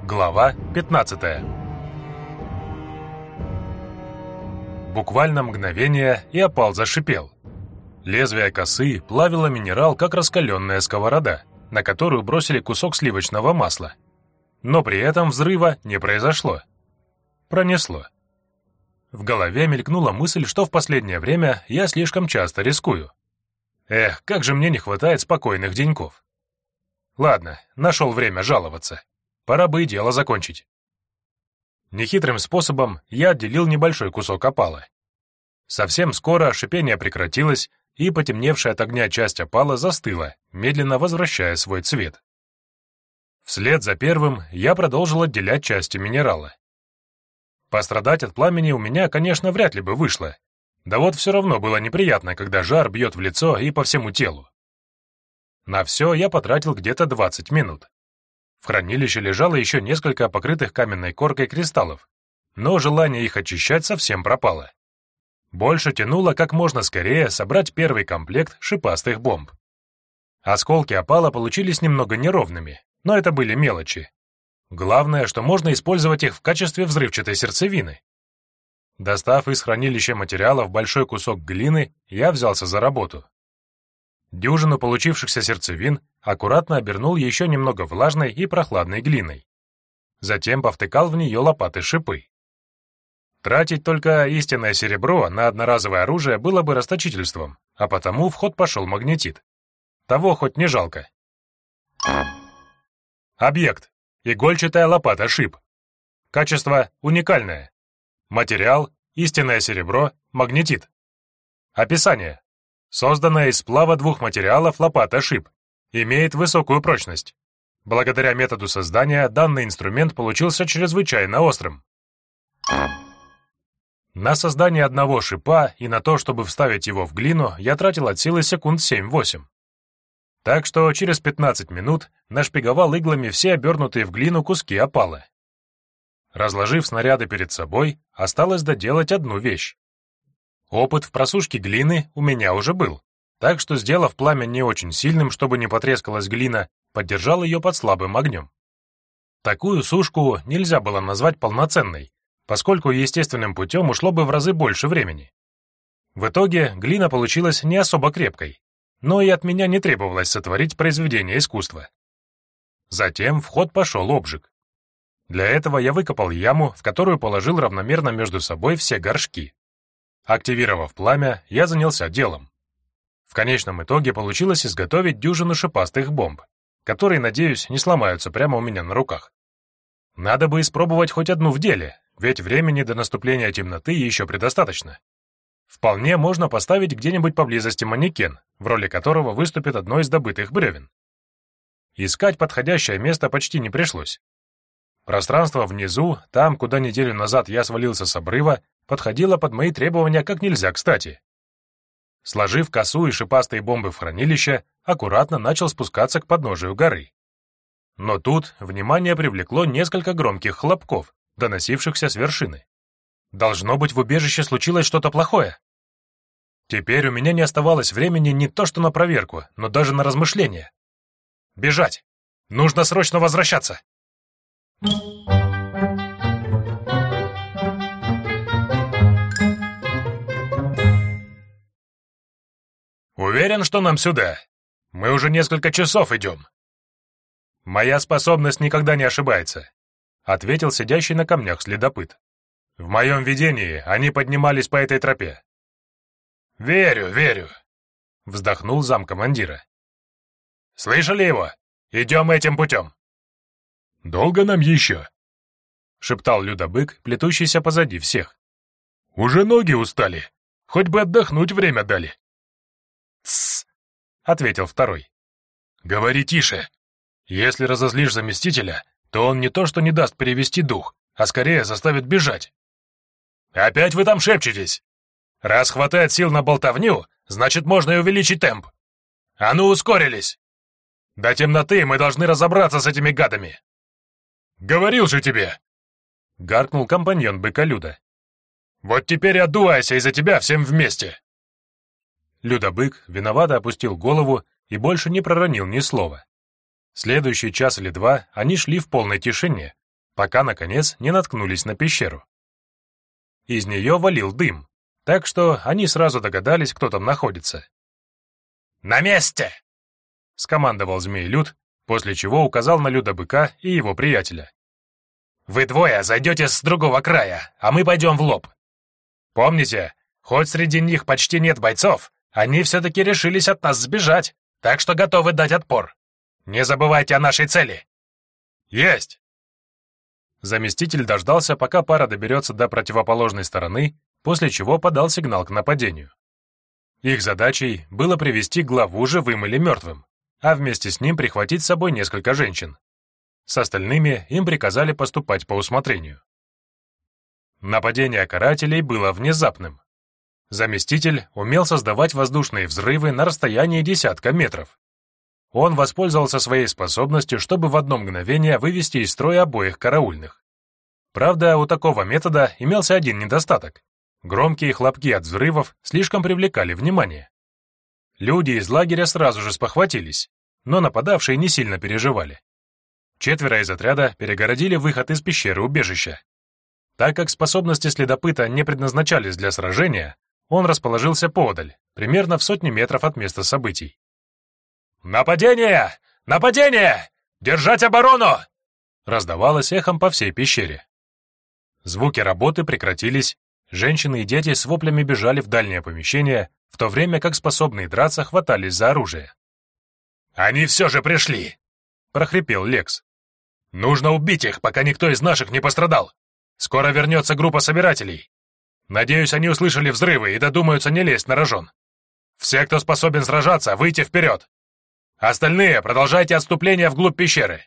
Глава 15. Буквально мгновение, и опал зашипел. Лезвие косы плавило минерал, как раскаленная сковорода, на которую бросили кусок сливочного масла. Но при этом взрыва не произошло. Пронесло. В голове мелькнула мысль, что в последнее время я слишком часто рискую. Эх, как же мне не хватает спокойных деньков. Ладно, нашел время жаловаться. Пора бы и дело закончить. Нехитрым способом я отделил небольшой кусок опала. Совсем скоро шипение прекратилось, и потемневшая от огня часть опала застыла, медленно возвращая свой цвет. Вслед за первым я продолжил отделять части минерала. Пострадать от пламени у меня, конечно, вряд ли бы вышло. Да вот все равно было неприятно, когда жар бьет в лицо и по всему телу. На все я потратил где-то 20 минут. В хранилище лежало еще несколько покрытых каменной коркой кристаллов, но желание их очищать совсем пропало. Больше тянуло как можно скорее собрать первый комплект шипастых бомб. Осколки опала получились немного неровными, но это были мелочи. Главное, что можно использовать их в качестве взрывчатой сердцевины. Достав из хранилища материалов большой кусок глины, я взялся за работу. Дюжину получившихся сердцевин аккуратно обернул еще немного влажной и прохладной глиной. Затем повтыкал в нее лопаты-шипы. Тратить только истинное серебро на одноразовое оружие было бы расточительством, а потому в ход пошел магнетит. Того хоть не жалко. Объект. Игольчатая лопата-шип. Качество уникальное. Материал. Истинное серебро. Магнетит. Описание. Созданная из сплава двух материалов лопата-шип. Имеет высокую прочность. Благодаря методу создания данный инструмент получился чрезвычайно острым. На создание одного шипа и на то, чтобы вставить его в глину, я тратил от силы секунд 7-8. Так что через 15 минут нашпиговал иглами все обернутые в глину куски опала. Разложив снаряды перед собой, осталось доделать одну вещь. Опыт в просушке глины у меня уже был, так что, сделав пламя не очень сильным, чтобы не потрескалась глина, поддержал ее под слабым огнем. Такую сушку нельзя было назвать полноценной, поскольку естественным путем ушло бы в разы больше времени. В итоге глина получилась не особо крепкой, но и от меня не требовалось сотворить произведение искусства. Затем в ход пошел обжиг. Для этого я выкопал яму, в которую положил равномерно между собой все горшки. Активировав пламя, я занялся делом. В конечном итоге получилось изготовить дюжину шипастых бомб, которые, надеюсь, не сломаются прямо у меня на руках. Надо бы испробовать хоть одну в деле, ведь времени до наступления темноты еще предостаточно. Вполне можно поставить где-нибудь поблизости манекен, в роли которого выступит одно из добытых бревен. Искать подходящее место почти не пришлось. Пространство внизу, там, куда неделю назад я свалился с обрыва, подходило под мои требования как нельзя кстати. Сложив косу и шипастые бомбы в хранилище, аккуратно начал спускаться к подножию горы. Но тут внимание привлекло несколько громких хлопков, доносившихся с вершины. Должно быть, в убежище случилось что-то плохое. Теперь у меня не оставалось времени не то что на проверку, но даже на размышления. Бежать! Нужно срочно возвращаться! Уверен, что нам сюда. Мы уже несколько часов идем. Моя способность никогда не ошибается, ответил сидящий на камнях следопыт. В моем видении они поднимались по этой тропе. Верю, вздохнул замкомандира. Слышали его? Идем этим путем. Долго нам еще? Шептал Людобык, плетущийся позади всех. Уже ноги устали. Хоть бы отдохнуть время дали. «Тссс!» — ответил второй. «Говори тише. Если разозлишь заместителя, то он не то что не даст перевести дух, а скорее заставит бежать». «Опять вы там шепчетесь? Раз хватает сил на болтовню, значит, можно и увеличить темп. А ну, ускорились! До темноты мы должны разобраться с этими гадами». «Говорил же тебе!» — гаркнул компаньон быка Люда. «Вот теперь и отдувайся из-за тебя всем вместе!» Людобык виновато опустил голову и больше не проронил ни слова. Следующий час или два они шли в полной тишине, пока, наконец, не наткнулись на пещеру. Из нее валил дым, так что они сразу догадались, кто там находится. «На месте!» — скомандовал Змей-Люд, после чего указал на Люда-быка и его приятеля. «Вы двое зайдете с другого края, а мы пойдем в лоб. Помните, хоть среди них почти нет бойцов, они все-таки решились от нас сбежать, так что готовы дать отпор. Не забывайте о нашей цели». «Есть!» Заместитель дождался, пока пара доберется до противоположной стороны, после чего подал сигнал к нападению. Их задачей было привести главу живым или мертвым, а вместе с ним прихватить с собой несколько женщин. С остальными им приказали поступать по усмотрению. Нападение карателей было внезапным. Заместитель умел создавать воздушные взрывы на расстоянии десятка метров. Он воспользовался своей способностью, чтобы в одно мгновение вывести из строя обоих караульных. Правда, у такого метода имелся один недостаток. Громкие хлопки от взрывов слишком привлекали внимание. Люди из лагеря сразу же спохватились, но нападавшие не сильно переживали. 4 из отряда перегородили выход из пещеры убежища. Так как способности следопыта не предназначались для сражения, он расположился поодаль, примерно в 100 метров от места событий. «Нападение! Нападение! Держать оборону!» раздавалось эхом по всей пещере. Звуки работы прекратились, женщины и дети с воплями бежали в дальнее помещение, в то время как способные драться хватались за оружие. «Они все же пришли!» — прохрипел Лекс. «Нужно убить их, пока никто из наших не пострадал. Скоро вернется группа собирателей. Надеюсь, они услышали взрывы и додумаются не лезть на рожон. Все, кто способен сражаться, выйти вперед. Остальные продолжайте отступление вглубь пещеры».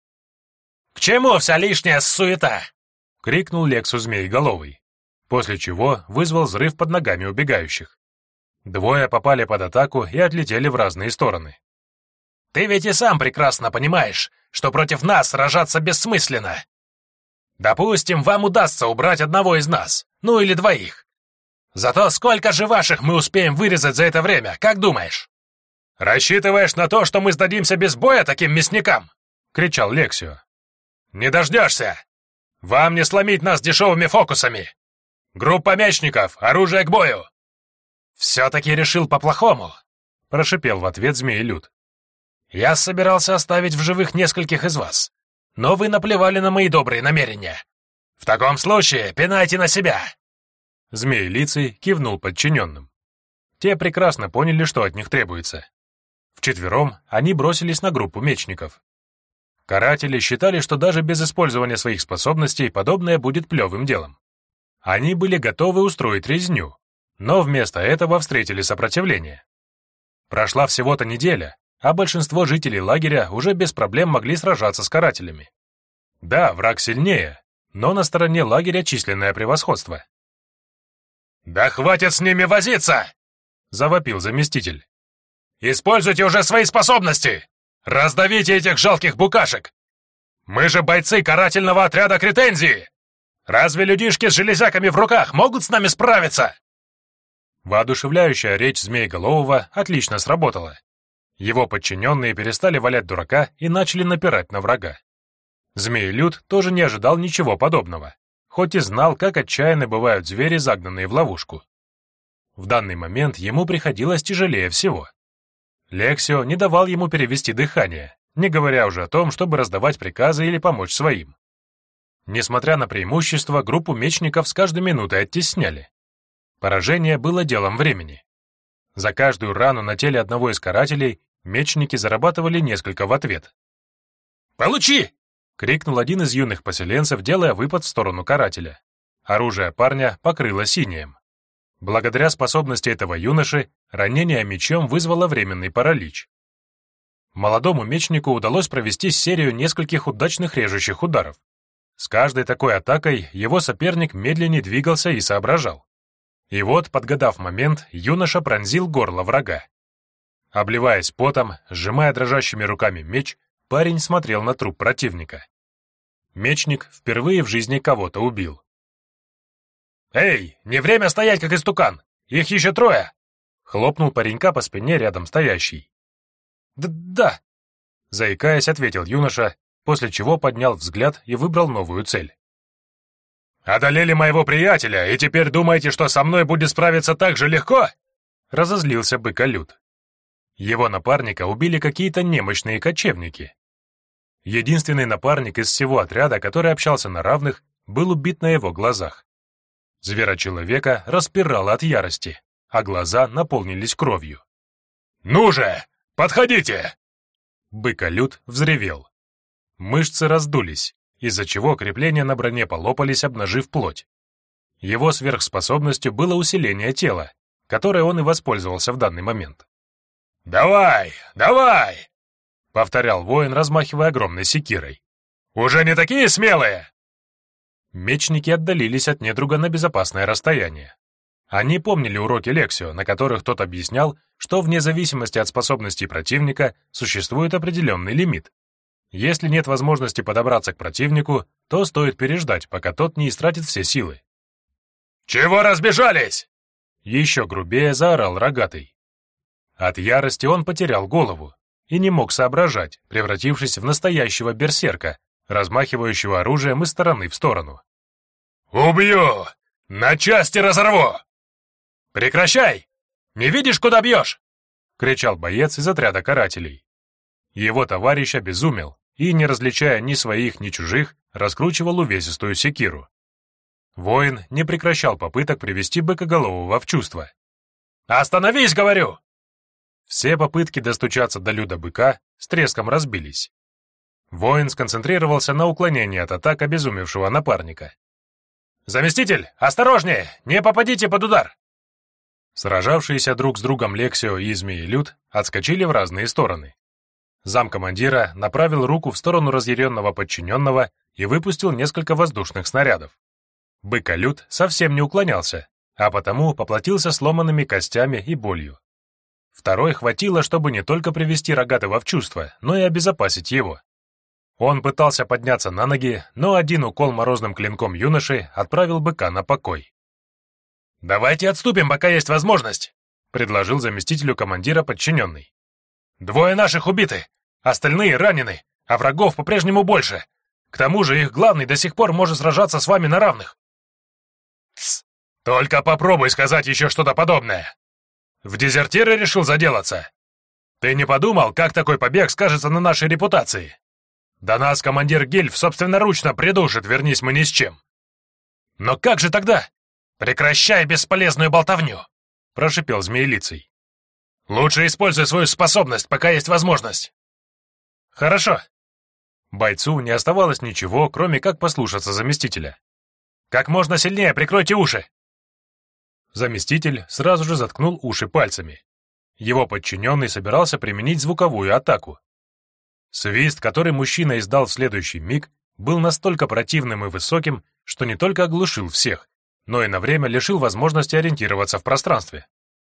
«К чему вся лишняя суета?» — крикнул Лексу Змееголовый, после чего вызвал взрыв под ногами убегающих. 2 попали под атаку и отлетели в разные стороны. «Ты ведь и сам прекрасно понимаешь, что против нас сражаться бессмысленно. Допустим, вам удастся убрать одного из нас, ну или 2. Зато сколько же ваших мы успеем вырезать за это время, как думаешь?» «Рассчитываешь на то, что мы сдадимся без боя таким мясникам?» — кричал Лексио. «Не дождешься! Вам не сломить нас дешевыми фокусами! Группа мечников, оружие к бою!» «Все-таки решил по-плохому!» — прошипел в ответ Змей-Люд. «Я собирался оставить в живых нескольких из вас, но вы наплевали на мои добрые намерения. В таком случае пинайте на себя!» Змей-Лицей кивнул подчиненным. Те прекрасно поняли, что от них требуется. Вчетвером они бросились на группу мечников. Каратели считали, что даже без использования своих способностей подобное будет плевым делом. Они были готовы устроить резню, но вместо этого встретили сопротивление. Прошла всего-то неделя, а большинство жителей лагеря уже без проблем могли сражаться с карателями. Да, враг сильнее, но на стороне лагеря численное превосходство. «Да хватит с ними возиться!» — завопил заместитель. «Используйте уже свои способности! Раздавите этих жалких букашек! Мы же бойцы карательного отряда Кретензии! Разве людишки с железяками в руках могут с нами справиться?» Воодушевляющая речь Змееголового отлично сработала. Его подчиненные перестали валять дурака и начали напирать на врага. Змей-Люд тоже не ожидал ничего подобного, хоть и знал, как отчаянны бывают звери, загнанные в ловушку. В данный момент ему приходилось тяжелее всего. Лексио не давал ему перевести дыхание, не говоря уже о том, чтобы раздавать приказы или помочь своим. Несмотря на преимущество, группу мечников с каждой минутой оттесняли. Поражение было делом времени. За каждую рану на теле одного из карателей мечники зарабатывали несколько в ответ. «Получи!» — крикнул один из юных поселенцев, делая выпад в сторону карателя. Оружие парня покрыло синим. Благодаря способности этого юноши ранение мечом вызвало временный паралич. Молодому мечнику удалось провести серию нескольких удачных режущих ударов. С каждой такой атакой его соперник медленнее двигался и соображал. И вот, подгадав момент, юноша пронзил горло врага. Обливаясь потом, сжимая дрожащими руками меч, парень смотрел на труп противника. Мечник впервые в жизни кого-то убил. «Эй, не время стоять, как истукан! Их еще 3!» — хлопнул паренька по спине рядом стоящий. «Да», — заикаясь, ответил юноша, после чего поднял взгляд и выбрал новую цель. «Одолели моего приятеля, и теперь думаете, что со мной будет справиться так же легко?» — разозлился быколюд. Его напарника убили какие-то немощные кочевники. Единственный напарник из всего отряда, который общался на равных, был убит на его глазах. Зверочеловека распирало от ярости, а глаза наполнились кровью. «Ну же, подходите!» Быколюд взревел. Мышцы раздулись, из-за чего крепления на броне полопались, обнажив плоть. Его сверхспособностью было усиление тела, которое он и воспользовался в данный момент. «Давай, давай!» — повторял воин, размахивая огромной секирой. «Уже не такие смелые!» Мечники отдалились от недруга на безопасное расстояние. Они помнили уроки Лексио, на которых тот объяснял, что вне зависимости от способностей противника существует определенный лимит. Если нет возможности подобраться к противнику, то стоит переждать, пока тот не истратит все силы. «Чего разбежались?» Еще грубее заорал рогатый. От ярости он потерял голову и не мог соображать, превратившись в настоящего берсерка, размахивающего оружием из стороны в сторону. «Убью! На части разорву!» «Прекращай! Не видишь, куда бьешь?» — кричал боец из отряда карателей. Его товарищ обезумел и, не различая ни своих, ни чужих, раскручивал увесистую секиру. Воин не прекращал попыток привести быкоголового в чувство. «Остановись, говорю!» Все попытки достучаться до люда-быка с треском разбились. Воин сконцентрировался на уклонении от атак обезумевшего напарника. «Заместитель, осторожнее! Не попадите под удар!» Сражавшиеся друг с другом Лексио и Змеелюд отскочили в разные стороны. Замкомандира направил руку в сторону разъяренного подчиненного и выпустил несколько воздушных снарядов. Быколюд совсем не уклонялся, а потому поплатился сломанными костями и болью. Второй хватило, чтобы не только привести Рогатого в чувство, но и обезопасить его. Он пытался подняться на ноги, но один укол морозным клинком юноши отправил быка на покой. «Давайте отступим, пока есть возможность», — предложил заместителю командира подчиненный. «Двое наших убиты, остальные ранены, а врагов по-прежнему больше. К тому же их главный до сих пор может сражаться с вами на равных». «Тсс! Только попробуй сказать еще что-то подобное. В дезертиры решил заделаться? Ты не подумал, как такой побег скажется на нашей репутации? Да нас командир Гильф собственноручно придушит, вернись мы ни с чем». «Но как же тогда?» «Прекращай бесполезную болтовню!» — прошипел Змеелицей. «Лучше используй свою способность, пока есть возможность». «Хорошо». Бойцу не оставалось ничего, кроме как послушаться заместителя. «Как можно сильнее прикройте уши!» Заместитель сразу же заткнул уши пальцами. Его подчиненный собирался применить звуковую атаку. Свист, который мужчина издал в следующий миг, был настолько противным и высоким, что не только оглушил всех, но и на время лишил возможности ориентироваться в пространстве.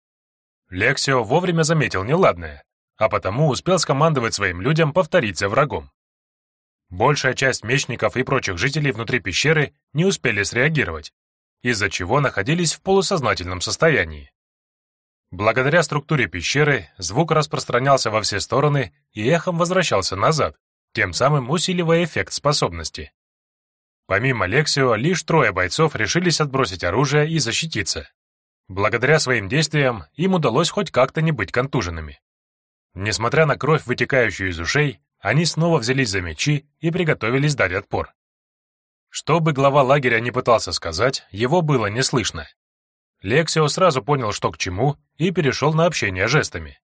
Лексио вовремя заметил неладное, а потому успел скомандовать своим людям повторить за врагом. Большая часть мечников и прочих жителей внутри пещеры не успели среагировать, из-за чего находились в полусознательном состоянии. Благодаря структуре пещеры звук распространялся во все стороны и эхом возвращался назад, тем самым усиливая эффект способности. Помимо Лексио, лишь 3 бойцов решились отбросить оружие и защититься. Благодаря своим действиям им удалось хоть как-то не быть контуженными. Несмотря на кровь, вытекающую из ушей, они снова взялись за мечи и приготовились дать отпор. Что бы глава лагеря не пытался сказать, его было не слышно. Лексио сразу понял, что к чему, и перешел на общение жестами.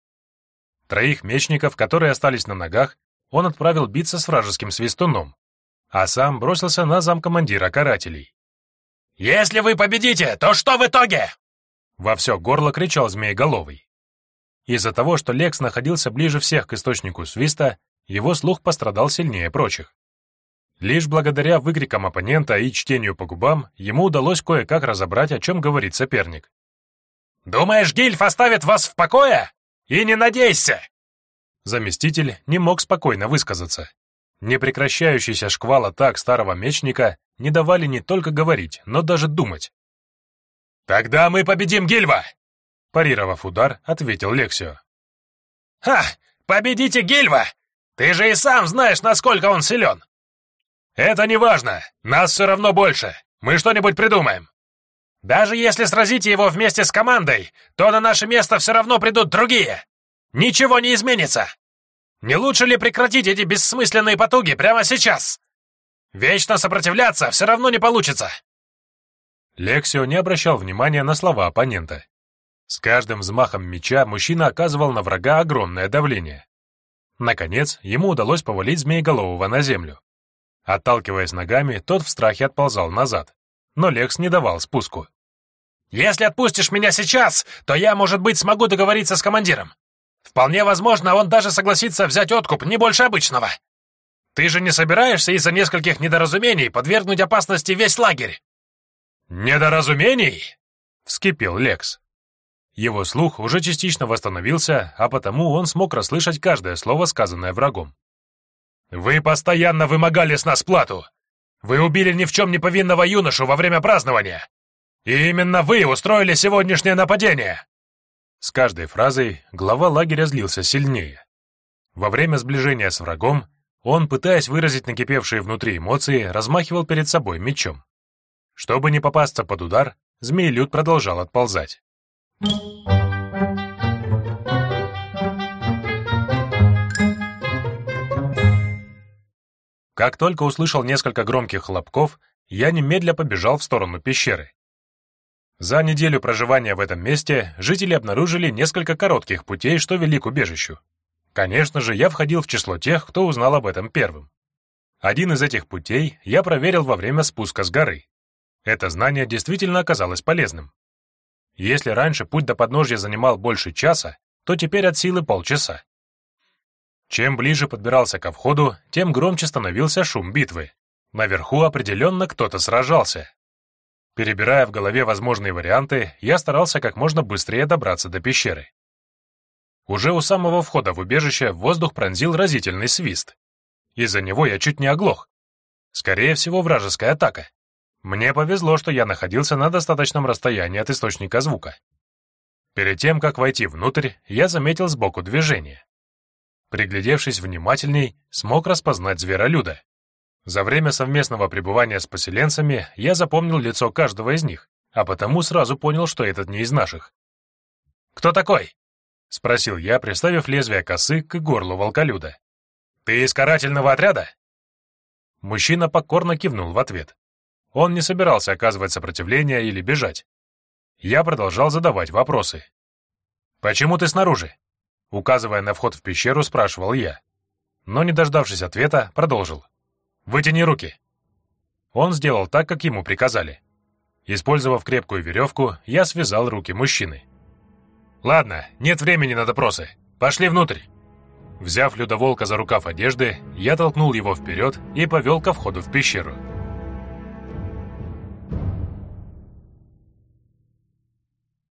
3 мечников, которые остались на ногах, он отправил биться с вражеским свистуном, а сам бросился на замкомандира карателей. «Если вы победите, то что в итоге?» Во все горло кричал Змееголовый. Из-за того, что Лекс находился ближе всех к источнику свиста, его слух пострадал сильнее прочих. Лишь благодаря выкрикам оппонента и чтению по губам ему удалось кое-как разобрать, о чем говорит соперник. «Думаешь, Гильф оставит вас в покое? И не надейся!» Заместитель не мог спокойно высказаться. Непрекращающийся шквал атак старого мечника не давали не только говорить, но даже думать. «Тогда мы победим Гильва!» Парировав удар, ответил Лексио. «Ха! Победите Гильва! Ты же и сам знаешь, насколько он силен! «Это не важно! Нас все равно больше! Мы что-нибудь придумаем!» «Даже если сразите его вместе с командой, то на наше место все равно придут другие! Ничего не изменится! Не лучше ли прекратить эти бессмысленные потуги прямо сейчас? Вечно сопротивляться все равно не получится!» Лексио не обращал внимания на слова оппонента. С каждым взмахом меча мужчина оказывал на врага огромное давление. Наконец, ему удалось повалить Змееголового на землю. Отталкиваясь ногами, тот в страхе отползал назад, но Лекс не давал спуску. «Если отпустишь меня сейчас, то я, может быть, смогу договориться с командиром. Вполне возможно, он даже согласится взять откуп не больше обычного. Ты же не собираешься из-за нескольких недоразумений подвергнуть опасности весь лагерь?» «Недоразумений?» — вскипел Лекс. Его слух уже частично восстановился, а потому он смог расслышать каждое слово, сказанное врагом. «Вы постоянно вымогали с нас плату! Вы убили ни в чем не повинного юношу во время празднования! И именно вы устроили сегодняшнее нападение!» С каждой фразой глава лагеря злился сильнее. Во время сближения с врагом он, пытаясь выразить накипевшие внутри эмоции, размахивал перед собой мечом. Чтобы не попасться под удар, Змеелюд продолжал отползать. Как только услышал несколько громких хлопков, я немедля побежал в сторону пещеры. За неделю проживания в этом месте жители обнаружили несколько коротких путей, что вели к убежищу. Конечно же, я входил в число тех, кто узнал об этом первым. Один из этих путей я проверил во время спуска с горы. Это знание действительно оказалось полезным. Если раньше путь до подножья занимал больше часа, то теперь от силы полчаса. Чем ближе подбирался ко входу, тем громче становился шум битвы. Наверху определенно кто-то сражался. Перебирая в голове возможные варианты, я старался как можно быстрее добраться до пещеры. Уже у самого входа в убежище воздух пронзил разительный свист. Из-за него я чуть не оглох. Скорее всего, вражеская атака. Мне повезло, что я находился на достаточном расстоянии от источника звука. Перед тем, как войти внутрь, я заметил сбоку движение. Приглядевшись внимательней, смог распознать зверолюда. За время совместного пребывания с поселенцами я запомнил лицо каждого из них, а потому сразу понял, что этот не из наших. «Кто такой?» — спросил я, приставив лезвие косы к горлу волколюда. «Ты из карательного отряда?» Мужчина покорно кивнул в ответ. Он не собирался оказывать сопротивление или бежать. Я продолжал задавать вопросы. «Почему ты снаружи?» Указывая на вход в пещеру, спрашивал я. Но, не дождавшись ответа, продолжил. «Вытяни руки». Он сделал так, как ему приказали. Использовав крепкую веревку, я связал руки мужчины. «Ладно, нет времени на допросы. Пошли внутрь». Взяв людоволка за рукав одежды, я толкнул его вперед и повел ко входу в пещеру.